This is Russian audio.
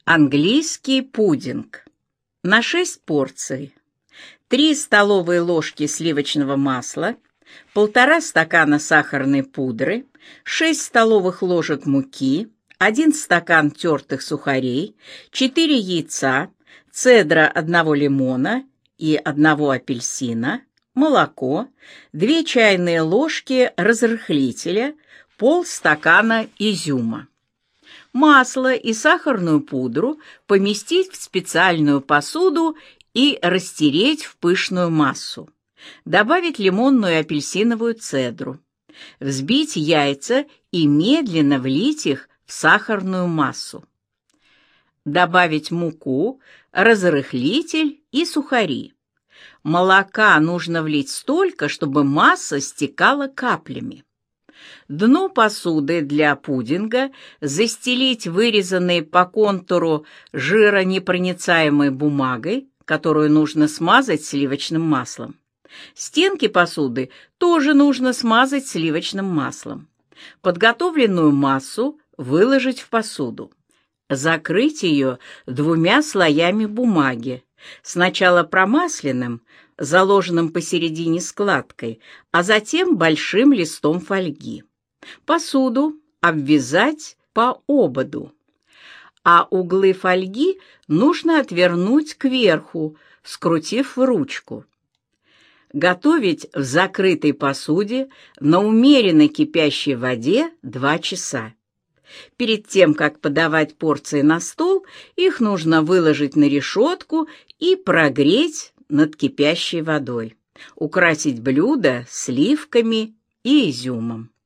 Английский пудинг. На 6 порций. 3 столовые ложки сливочного масла, 1,5 стакана сахарной пудры, 6 столовых ложек муки, 1 стакан тертых сухарей, 4 яйца, цедра 1 лимона и 1 апельсина, молоко, 2 чайные ложки разрыхлителя, полстакана изюма. Масло и сахарную пудру поместить в специальную посуду и растереть в пышную массу. Добавить лимонную и апельсиновую цедру. Взбить яйца и медленно влить их в сахарную массу. Добавить муку, разрыхлитель и сухари. Молока нужно влить столько, чтобы масса стекала каплями. Дно посуды для пудинга застелить вырезанной по контуру жиронепроницаемой бумагой, которую нужно смазать сливочным маслом. Стенки посуды тоже нужно смазать сливочным маслом. Подготовленную массу выложить в посуду. Закрыть ее 2 слоями бумаги, сначала промасленным, заложенным посередине складкой, а затем большим листом фольги. Посуду обвязать по ободу, а углы фольги нужно отвернуть кверху, скрутив в ручку. Готовить в закрытой посуде на умеренно кипящей воде 2 часа. Перед тем, как подавать порции на стол, их нужно выложить на решетку и прогреть над кипящей водой. Украсить блюдо сливками и изюмом.